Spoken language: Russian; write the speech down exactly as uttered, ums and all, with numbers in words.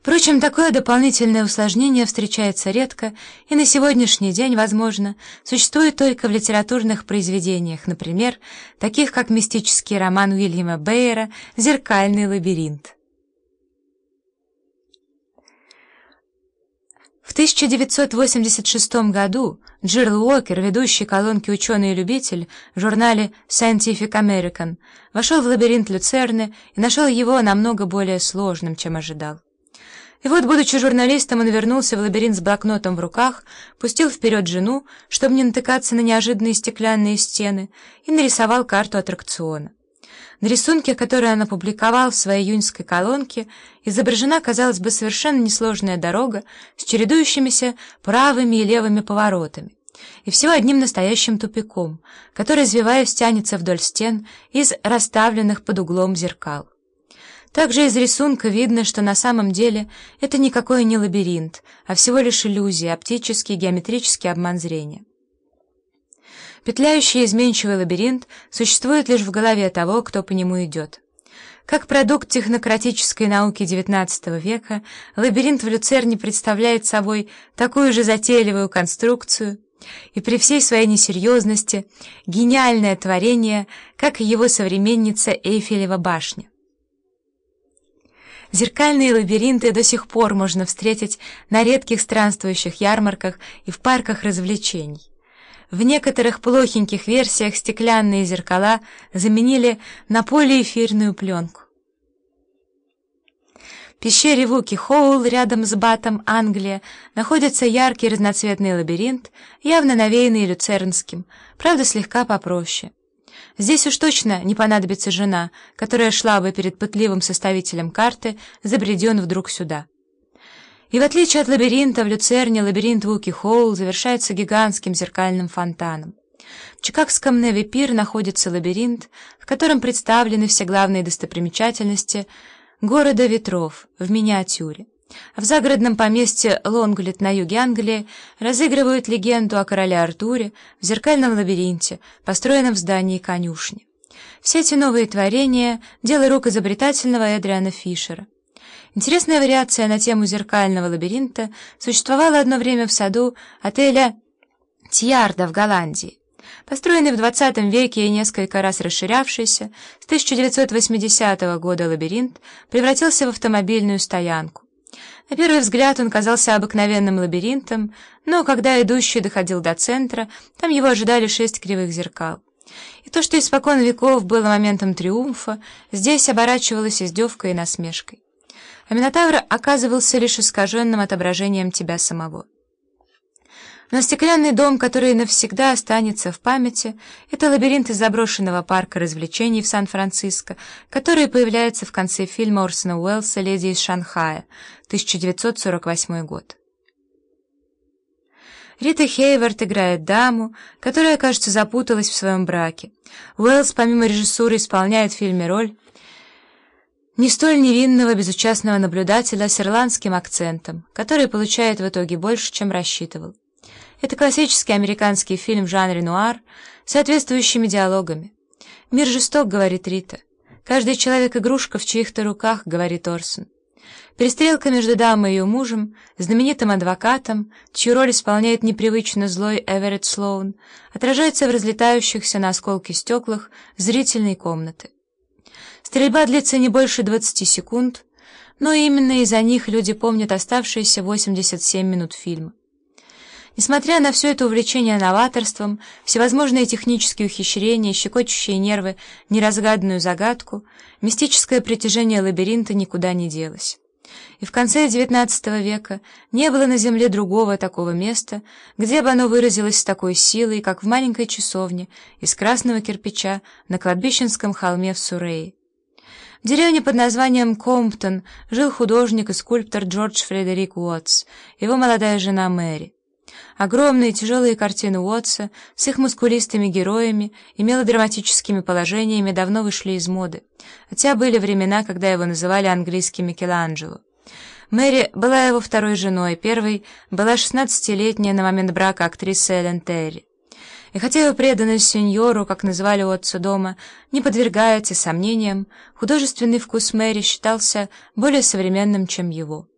Впрочем, такое дополнительное усложнение встречается редко и на сегодняшний день, возможно, существует только в литературных произведениях, например, таких как мистический роман Уильяма Бейера «Зеркальный лабиринт». В тысяча девятьсот восемьдесят шестом году Джилл Уокер, ведущий колонки «Ученый и любитель» в журнале Scientific American, вошел в лабиринт Люцерны и нашел его намного более сложным, чем ожидал. И вот, будучи журналистом, он вернулся в лабиринт с блокнотом в руках, пустил вперед жену, чтобы не натыкаться на неожиданные стеклянные стены, и нарисовал карту аттракциона. На рисунке, который он опубликовал в своей июньской колонке, изображена, казалось бы, совершенно несложная дорога с чередующимися правыми и левыми поворотами, и всего одним настоящим тупиком, который, извиваясь, тянется вдоль стен из расставленных под углом зеркал. Также из рисунка видно, что на самом деле это никакой не лабиринт, а всего лишь иллюзия, оптический и геометрический обман зрения. Петляющий изменчивый лабиринт существует лишь в голове того, кто по нему идет. Как продукт технократической науки девятнадцатого века, лабиринт в Люцерне представляет собой такую же затейливую конструкцию и при всей своей несерьезности гениальное творение, как и его современница Эйфелева башня. Зеркальные лабиринты до сих пор можно встретить на редких странствующих ярмарках и в парках развлечений. В некоторых плохеньких версиях стеклянные зеркала заменили на полиэфирную пленку. В пещере Вуки-Хоул рядом с Батом, Англия, находится яркий разноцветный лабиринт, явно навеянный люцернским, правда слегка попроще. Здесь уж точно не понадобится жена, которая шла бы перед пытливым составителем карты, забредя он вдруг сюда. И в отличие от лабиринта, в Люцерне лабиринт Вуки-Хоул завершается гигантским зеркальным фонтаном. В чикагском Неви-Пир находится лабиринт, в котором представлены все главные достопримечательности города ветров в миниатюре. А в загородном поместье Лонглет на юге Англии разыгрывают легенду о короле Артуре в зеркальном лабиринте, построенном в здании конюшни. Все эти новые творения — дело рук изобретательного Эдриана Фишера. Интересная вариация на тему зеркального лабиринта существовала одно время в саду отеля Тьярда в Голландии. Построенный в двадцатом веке и несколько раз расширявшийся, с тысяча девятьсот восьмидесятого года лабиринт превратился в автомобильную стоянку. На первый взгляд он казался обыкновенным лабиринтом, но когда идущий доходил до центра, там его ожидали шесть кривых зеркал. И то, что испокон веков было моментом триумфа, здесь оборачивалось издевкой и насмешкой. А Минотавр оказывался лишь искаженным отображением тебя самого. Но стеклянный дом, который навсегда останется в памяти, это лабиринт из заброшенного парка развлечений в Сан-Франциско, который появляется в конце фильма Орсона Уэллса «Леди из Шанхая», тысяча девятьсот сорок восьмой год. Рита Хейворт играет даму, которая, кажется, запуталась в своем браке. Уэллс, помимо режиссуры, исполняет в фильме роль не столь невинного безучастного наблюдателя с ирландским акцентом, который получает в итоге больше, чем рассчитывал. Это классический американский фильм в жанре нуар с соответствующими диалогами. «Мир жесток», — говорит Рита. «Каждый человек — игрушка в чьих-то руках», — говорит Орсон. Перестрелка между дамой и ее мужем, знаменитым адвокатом, чью роль исполняет непривычно злой Эверетт Слоун, отражается в разлетающихся на осколки стеклах зрительной комнаты. Стрельба длится не больше двадцати секунд, но именно из-за них люди помнят оставшиеся восемьдесят семь минут фильма. Несмотря на все это увлечение новаторством, всевозможные технические ухищрения, щекочущие нервы, неразгаданную загадку, мистическое притяжение лабиринта никуда не делось. И в конце девятнадцатого века не было на земле другого такого места, где бы оно выразилось с такой силой, как в маленькой часовне из красного кирпича на кладбищенском холме в Суррее. В деревне под названием Комптон жил художник и скульптор Джордж Фредерик Уотс, его молодая жена Мэри. Огромные тяжелые картины Уотса с их мускулистыми героями и мелодраматическими положениями давно вышли из моды, хотя были времена, когда его называли английским Микеланджело. Мэри была его второй женой, первой была шестнадцатилетняя на момент брака актриса Эллен Терри. И хотя его преданность сеньору, как называли Уотса дома, не подвергается сомнениям, художественный вкус Мэри считался более современным, чем его.